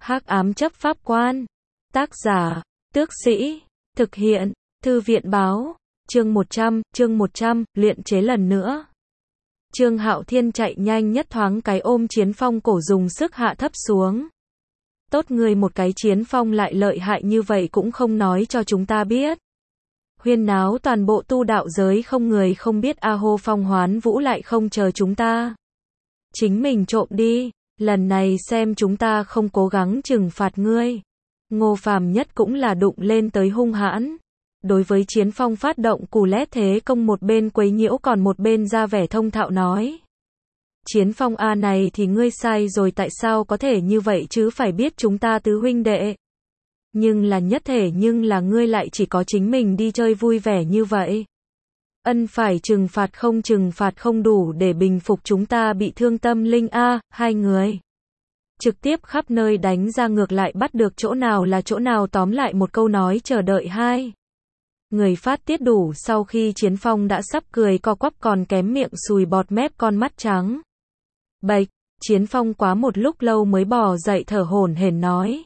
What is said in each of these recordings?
Hắc ám chấp pháp quan. Tác giả, Tước Sĩ. Thực hiện, Thư viện báo. Chương 100, luyện chế lần nữa. Trương Hạo Thiên chạy nhanh nhất thoáng cái ôm Chiến Phong cổ dùng sức hạ thấp xuống. Tốt ngươi một cái Chiến Phong lại lợi hại như vậy cũng không nói cho chúng ta biết. Huyên náo toàn bộ tu đạo giới không người không biết A Hô Phong Hoán Vũ lại không chờ chúng ta. Chính mình trộm đi, lần này xem chúng ta không cố gắng trừng phạt ngươi. Ngô Phàm Nhất cũng là đụng lên tới hung hãn. Đối với Chiến Phong phát động cù lét thế công một bên quấy nhiễu còn một bên ra vẻ thông thạo nói. Chiến Phong A này thì ngươi sai rồi, tại sao có thể như vậy chứ, phải biết chúng ta tứ huynh đệ. Nhưng là nhất thể, nhưng là ngươi lại chỉ có chính mình đi chơi vui vẻ như vậy. Ân phải trừng phạt không đủ để bình phục chúng ta bị thương tâm linh A, hai người. Trực tiếp khắp nơi đánh ra ngược lại bắt được chỗ nào là chỗ nào, tóm lại một câu nói chờ đợi hai người phát tiết đủ. Sau khi Chiến Phong đã sắp cười co quắp còn kém miệng sùi bọt mép con mắt trắng bệch, Chiến Phong quá một lúc lâu mới bò dậy thở hổn hển nói.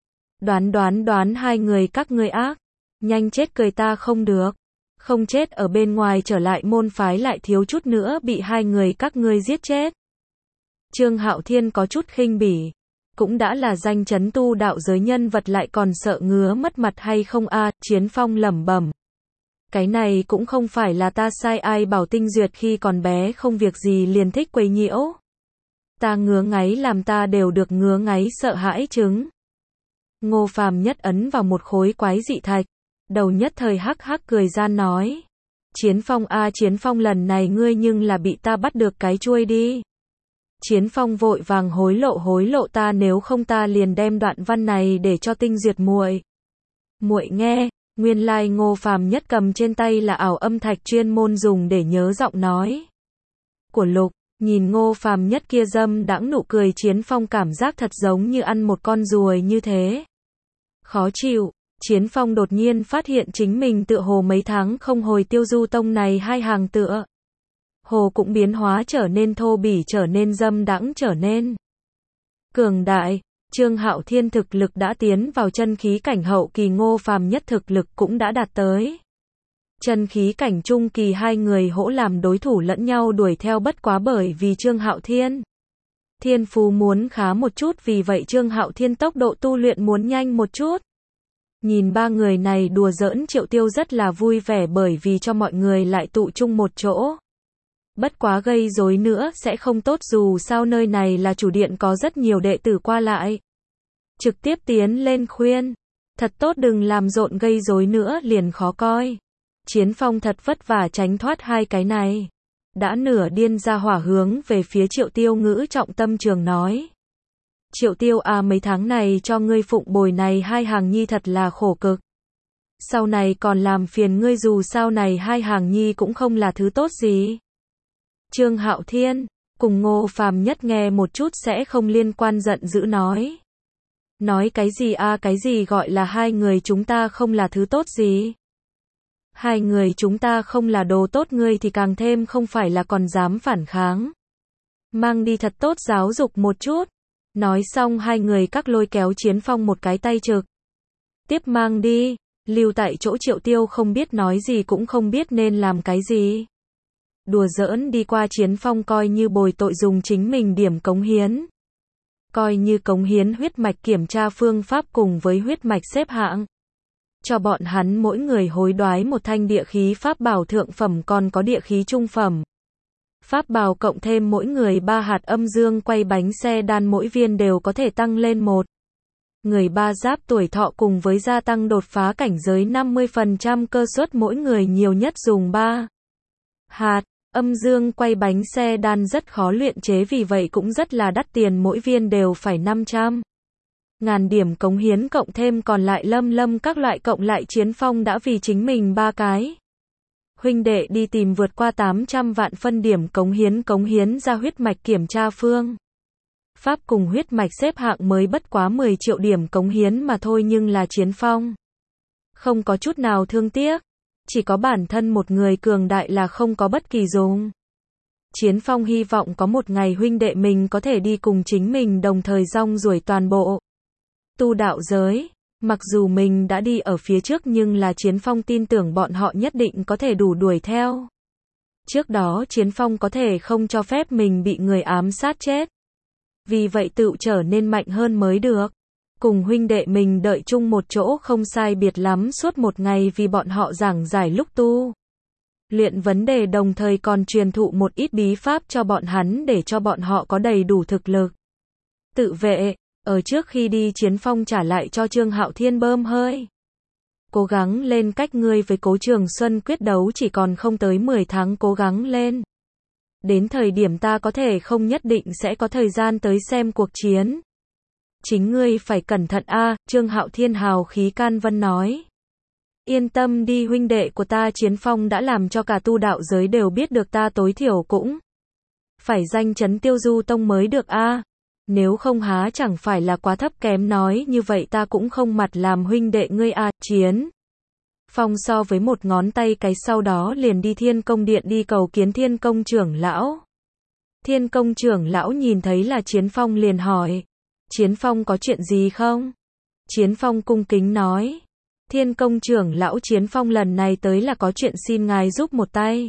Đoán hai người các ngươi ác, nhanh chết cười ta không được. Không chết ở bên ngoài trở lại môn phái lại thiếu chút nữa bị hai người các ngươi giết chết. Trương Hạo Thiên có chút khinh bỉ. Cũng đã là danh chấn tu đạo giới nhân vật lại còn sợ ngứa mất mặt hay không a? Chiến Phong lẩm bẩm. Cái này cũng không phải là ta sai, ai bảo Tinh Duyệt khi còn bé không việc gì liền thích quấy nhiễu. Ta ngứa ngáy làm ta đều được ngứa ngáy sợ hãi chứng. Ngô Phàm Nhất ấn vào một khối quái dị thạch. Đầu nhất thời hắc hắc cười gian nói. Chiến Phong a, Chiến Phong lần này ngươi nhưng là bị ta bắt được cái chuôi đi. Chiến Phong vội vàng hối lộ ta, nếu không ta liền đem đoạn văn này để cho Tinh Duyệt muội. Muội nghe, nguyên lai Ngô Phàm Nhất cầm trên tay là ảo âm thạch chuyên môn dùng để nhớ giọng nói của Lục. Nhìn Ngô Phàm Nhất kia dâm đãng nụ cười, Chiến Phong cảm giác thật giống như ăn một con ruồi như thế. Khó chịu. Chiến Phong đột nhiên phát hiện chính mình tựa hồ mấy tháng không hồi Tiêu Du Tông này hai hàng tựa hồ cũng biến hóa trở nên thô bỉ, trở nên dâm đãng, trở nên cường đại. Trương Hạo Thiên thực lực đã tiến vào chân khí cảnh hậu kỳ, Ngô Phàm Nhất thực lực cũng đã đạt tới chân khí cảnh trung kỳ, hai người hỗ làm đối thủ lẫn nhau đuổi theo, bất quá bởi vì Trương Hạo Thiên thiên phú muốn khá một chút, vì vậy Trương Hạo Thiên tốc độ tu luyện muốn nhanh một chút. Nhìn ba người này đùa giỡn, Triệu Tiêu rất là vui vẻ bởi vì cho mọi người lại tụ chung một chỗ. Bất quá gây rối nữa sẽ không tốt, dù sao nơi này là chủ điện có rất nhiều đệ tử qua lại. Trực tiếp tiến lên khuyên. Thật tốt đừng làm rộn gây rối nữa liền khó coi. Chiến Phong thật vất vả tránh thoát hai cái này. Đã nửa điên ra hỏa hướng về phía Triệu Tiêu ngữ trọng tâm trường nói. Triệu Tiêu à, mấy tháng này cho ngươi phụng bồi này hai hàng nhi thật là khổ cực. Sau này còn làm phiền ngươi, dù sao này hai hàng nhi cũng không là thứ tốt gì. Trương Hạo Thiên cùng Ngô Phàm Nhất nghe một chút sẽ không liên quan, giận dữ nói. Nói cái gì a, cái gì gọi là hai người chúng ta không là thứ tốt gì? Hai người chúng ta không là đồ tốt, ngươi thì càng thêm không phải là còn dám phản kháng. Mang đi thật tốt giáo dục một chút. Nói xong hai người các lôi kéo Chiến Phong một cái tay trực tiếp mang đi. Lưu tại chỗ Triệu Tiêu không biết nói gì, cũng không biết nên làm cái gì. Đùa giỡn đi qua Chiến Phong coi như bồi tội, dùng chính mình điểm cống hiến. Coi như cống hiến huyết mạch kiểm tra phương pháp cùng với huyết mạch xếp hạng. Cho bọn hắn mỗi người hối đoái một thanh địa khí pháp bảo thượng phẩm, còn có địa khí trung phẩm pháp bảo, cộng thêm mỗi người 3 hạt âm dương quay bánh xe đan, mỗi viên đều có thể tăng lên một người 3 giáp tuổi thọ, cùng với gia tăng đột phá cảnh giới 50% cơ suất, mỗi người nhiều nhất dùng 3 hạt. Âm dương quay bánh xe đan rất khó luyện chế, vì vậy cũng rất là đắt tiền, mỗi viên đều phải 500.000 điểm cống hiến, cộng thêm còn lại lâm các loại cộng lại, Chiến Phong đã vì chính mình ba cái huynh đệ đi tìm vượt qua 800 vạn phân điểm cống hiến ra huyết mạch kiểm tra phương pháp cùng huyết mạch xếp hạng mới bất quá 10 triệu điểm cống hiến mà thôi, nhưng là Chiến Phong không có chút nào thương tiếc. Chỉ có bản thân một người cường đại là không có bất kỳ dùng. Chiến Phong hy vọng có một ngày huynh đệ mình có thể đi cùng chính mình đồng thời rong ruổi toàn bộ Tu đạo giới. Mặc dù mình đã đi ở phía trước nhưng là Chiến Phong tin tưởng bọn họ nhất định có thể đủ đuổi theo. Trước đó Chiến Phong có thể không cho phép mình bị người ám sát chết. Vì vậy tự trở nên mạnh hơn mới được. Cùng huynh đệ mình đợi chung một chỗ không sai biệt lắm suốt một ngày vì bọn họ giảng giải lúc tu luyện vấn đề, đồng thời còn truyền thụ một ít bí pháp cho bọn hắn để cho bọn họ có đầy đủ thực lực tự vệ. Ở trước khi đi Chiến Phong trả lại cho Trương Hạo Thiên bơm hơi. Cố gắng lên, cách ngươi với Cố Trường Xuân quyết đấu chỉ còn không tới 10 tháng, cố gắng lên. Đến thời điểm ta có thể không nhất định sẽ có thời gian tới xem cuộc chiến. Chính ngươi phải cẩn thận a, Trương Hạo Thiên hào khí can vân nói. Yên tâm đi huynh đệ của ta, Chiến Phong đã làm cho cả tu đạo giới đều biết được ta tối thiểu cũng phải danh chấn Tiêu Du Tông mới được a. Nếu không há chẳng phải là quá thấp kém, nói như vậy ta cũng không mặt làm huynh đệ ngươi a. Chiến Phong so với một ngón tay cái, sau đó liền đi Thiên Công Điện đi cầu kiến Thiên Công trưởng lão. Thiên Công trưởng lão nhìn thấy là Chiến Phong liền hỏi. Chiến Phong có chuyện gì không? Chiến Phong cung kính nói. Thiên Công trưởng lão, Chiến Phong lần này tới là có chuyện xin ngài giúp một tay.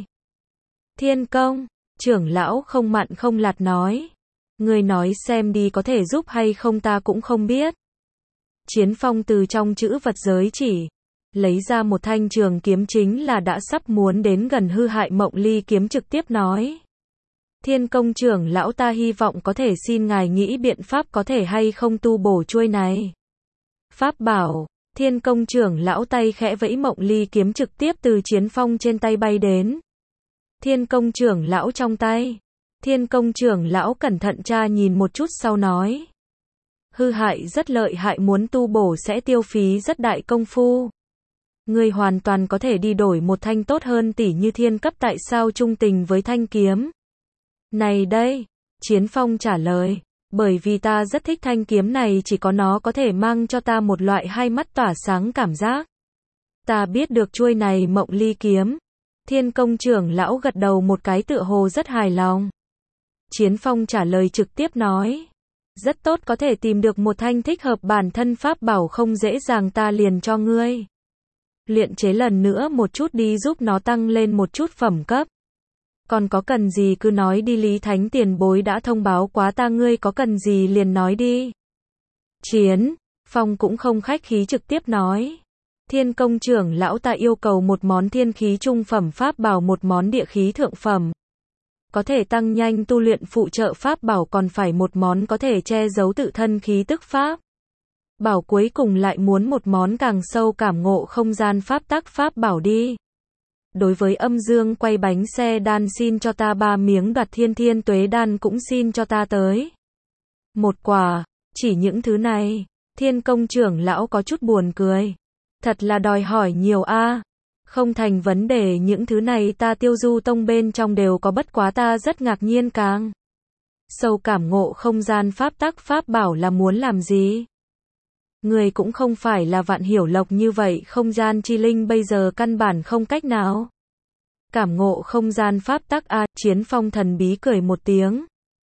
Thiên Công trưởng lão không mặn không lạt nói. Ngươi nói xem đi, có thể giúp hay không ta cũng không biết. Chiến Phong từ trong chữ vật giới chỉ lấy ra một thanh trường kiếm, chính là đã sắp muốn đến gần hư hại Mộng Ly kiếm, trực tiếp nói. Thiên Công trưởng lão, ta hy vọng có thể xin ngài nghĩ biện pháp có thể hay không tu bổ chuôi này pháp bảo. Thiên Công trưởng lão tay khẽ vẫy, Mộng Ly kiếm trực tiếp từ Chiến Phong trên tay bay đến Thiên Công trưởng lão trong tay. Thiên Công trưởng lão cẩn thận tra nhìn một chút sau nói. Hư hại rất lợi hại, muốn tu bổ sẽ tiêu phí rất đại công phu. Ngươi hoàn toàn có thể đi đổi một thanh tốt hơn tỷ như thiên cấp, tại sao trung tình với thanh kiếm này đây? Chiến Phong trả lời. Bởi vì ta rất thích thanh kiếm này, chỉ có nó có thể mang cho ta một loại hai mắt tỏa sáng cảm giác. Ta biết được chuôi này Mộng Ly kiếm. Thiên Công trưởng lão gật đầu một cái tựa hồ rất hài lòng. Chiến Phong trả lời trực tiếp nói. Rất tốt, có thể tìm được một thanh thích hợp bản thân pháp bảo không dễ dàng, ta liền cho ngươi luyện chế lần nữa một chút đi, giúp nó tăng lên một chút phẩm cấp. Còn có cần gì cứ nói đi, Lý Thánh tiền bối đã thông báo quá ta, ngươi có cần gì liền nói đi. Chiến Phong cũng không khách khí trực tiếp nói. Thiên Công trưởng lão, ta yêu cầu một món thiên khí trung phẩm pháp bảo, một món địa khí thượng phẩm có thể tăng nhanh tu luyện phụ trợ pháp bảo, còn phải một món có thể che giấu tự thân khí tức pháp bảo, cuối cùng lại muốn một món càng sâu cảm ngộ không gian pháp tắc pháp bảo đi. Đối với âm dương quay bánh xe đan, xin cho ta 3 miếng Đoạt Thiên Thiên Tuế đan, cũng xin cho ta tới một quả. Chỉ những thứ này. Thiên Công trưởng lão có chút buồn cười. Thật là đòi hỏi nhiều a. Không thành vấn đề, những thứ này ta Tiêu Du Tông bên trong đều có, bất quá ta rất ngạc nhiên càng sâu cảm ngộ không gian pháp tắc pháp bảo là muốn làm gì? Người cũng không phải là Vạn Hiểu Lộc như vậy, không gian chi linh bây giờ căn bản không cách nào cảm ngộ không gian pháp tắc a. Chiến Phong thần bí cười một tiếng.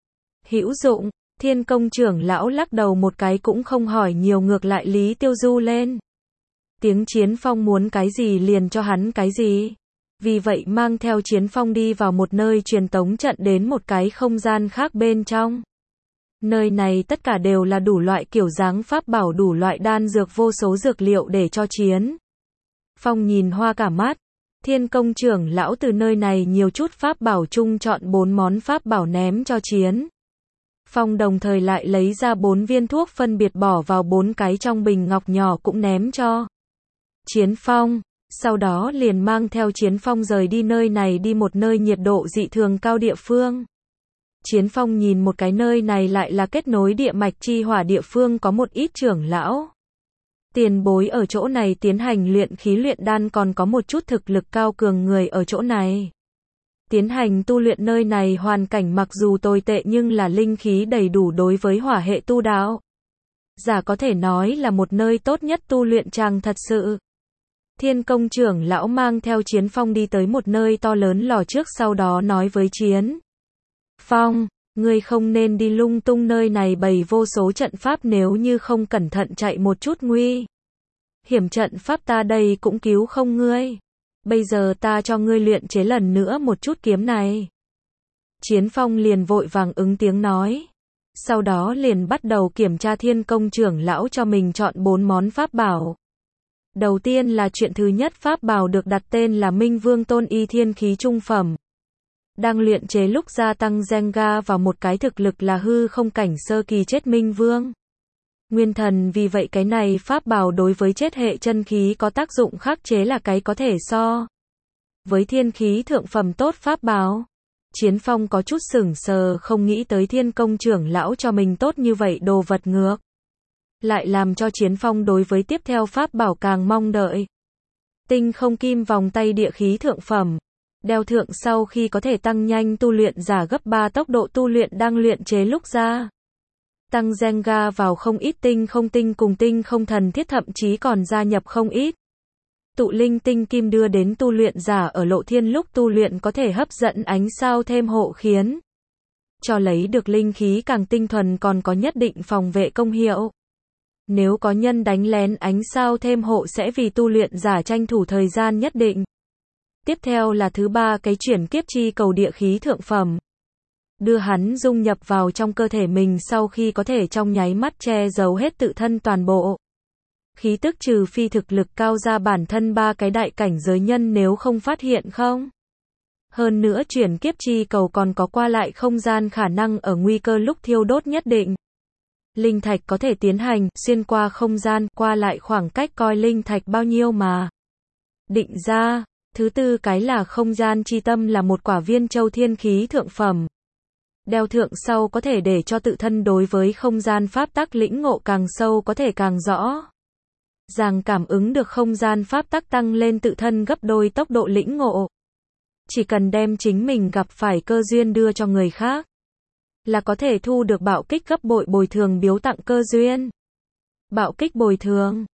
Hữu dụng. Thiên Công trưởng lão lắc đầu một cái cũng không hỏi nhiều, ngược lại Lý Tiêu Du lên tiếng, Chiến Phong muốn cái gì liền cho hắn cái gì. Vì vậy mang theo Chiến Phong đi vào một nơi truyền tống trận, đến một cái không gian khác bên trong. Nơi này tất cả đều là đủ loại kiểu dáng pháp bảo, đủ loại đan dược, vô số dược liệu để cho Chiến Phong nhìn hoa cả mắt. Thiên Công trưởng lão từ nơi này nhiều chút pháp bảo chung chọn 4 món pháp bảo ném cho Chiến Phong, đồng thời lại lấy ra 4 viên thuốc phân biệt bỏ vào 4 cái trong bình ngọc nhỏ cũng ném cho Chiến Phong. Sau đó liền mang theo Chiến Phong rời đi nơi này, đi một nơi nhiệt độ dị thường cao địa phương. Chiến Phong nhìn một cái, nơi này lại là kết nối địa mạch chi hỏa địa phương, có một ít trưởng lão tiền bối ở chỗ này tiến hành luyện khí luyện đan, còn có một chút thực lực cao cường người ở chỗ này tiến hành tu luyện. Nơi này hoàn cảnh mặc dù tồi tệ nhưng là linh khí đầy đủ, đối với hỏa hệ tu đạo giả có thể nói là một nơi tốt nhất tu luyện chàng thật sự. Thiên Công trưởng lão mang theo Chiến Phong đi tới một nơi to lớn lò trước, sau đó nói với Chiến Phong, Ngươi không nên đi lung tung, nơi này bày vô số trận pháp, nếu như không cẩn thận chạy một chút nguy hiểm trận pháp ta đây cũng cứu không ngươi. Bây giờ ta cho ngươi luyện chế lần nữa một chút kiếm này. Chiến Phong liền vội vàng ứng tiếng nói. Sau đó liền bắt đầu kiểm tra Thiên Công trưởng lão cho mình chọn 4 món pháp bảo. Đầu tiên là chuyện thứ nhất, pháp bảo được đặt tên là Minh Vương Tôn Y Thiên Khí trung phẩm. Đang luyện chế lúc gia tăng Jenga vào một cái thực lực là hư không cảnh sơ kỳ chết Minh Vương Nguyên Thần, vì vậy cái này pháp bảo đối với chết hệ chân khí có tác dụng khắc chế, là cái có thể so với thiên khí thượng phẩm tốt pháp bảo. Chiến Phong có chút sửng sờ, không nghĩ tới Thiên Công trưởng lão cho mình tốt như vậy đồ vật, ngược lại làm cho Chiến Phong đối với tiếp theo pháp bảo càng mong đợi. Tinh không kim vòng tay địa khí thượng phẩm. Đeo thượng sau khi có thể tăng nhanh tu luyện giả gấp 3 tốc độ tu luyện, đang luyện chế lúc ra tăng Jenga vào không ít tinh không tinh cùng tinh không thần thiết, thậm chí còn gia nhập không ít tụ linh tinh kim, đưa đến tu luyện giả ở lộ thiên lúc tu luyện có thể hấp dẫn ánh sao thêm hộ, khiến cho lấy được linh khí càng tinh thuần, còn có nhất định phòng vệ công hiệu. Nếu có nhân đánh lén, ánh sao thêm hộ sẽ vì tu luyện giả tranh thủ thời gian nhất định. Tiếp theo là thứ ba, cái chuyển kiếp chi cầu địa khí thượng phẩm. Đưa hắn dung nhập vào trong cơ thể mình, sau khi có thể trong nháy mắt che giấu hết tự thân toàn bộ khí tức, trừ phi thực lực cao ra bản thân 3 cái đại cảnh giới nhân nếu không phát hiện không. Hơn nữa chuyển kiếp chi cầu còn có qua lại không gian, khả năng ở nguy cơ lúc thiêu đốt nhất định linh thạch có thể tiến hành xuyên qua không gian, qua lại khoảng cách coi linh thạch bao nhiêu mà định ra. Thứ tư cái là không gian chi tâm, là một quả viên châu thiên khí thượng phẩm. Đeo thượng sau có thể để cho tự thân đối với không gian pháp tắc lĩnh ngộ càng sâu, có thể càng rõ ràng cảm ứng được không gian pháp tắc, tăng lên tự thân gấp đôi tốc độ lĩnh ngộ. Chỉ cần đem chính mình gặp phải cơ duyên đưa cho người khác là có thể thu được bạo kích gấp bội, bồi thường biếu tặng cơ duyên. Bạo kích bồi thường.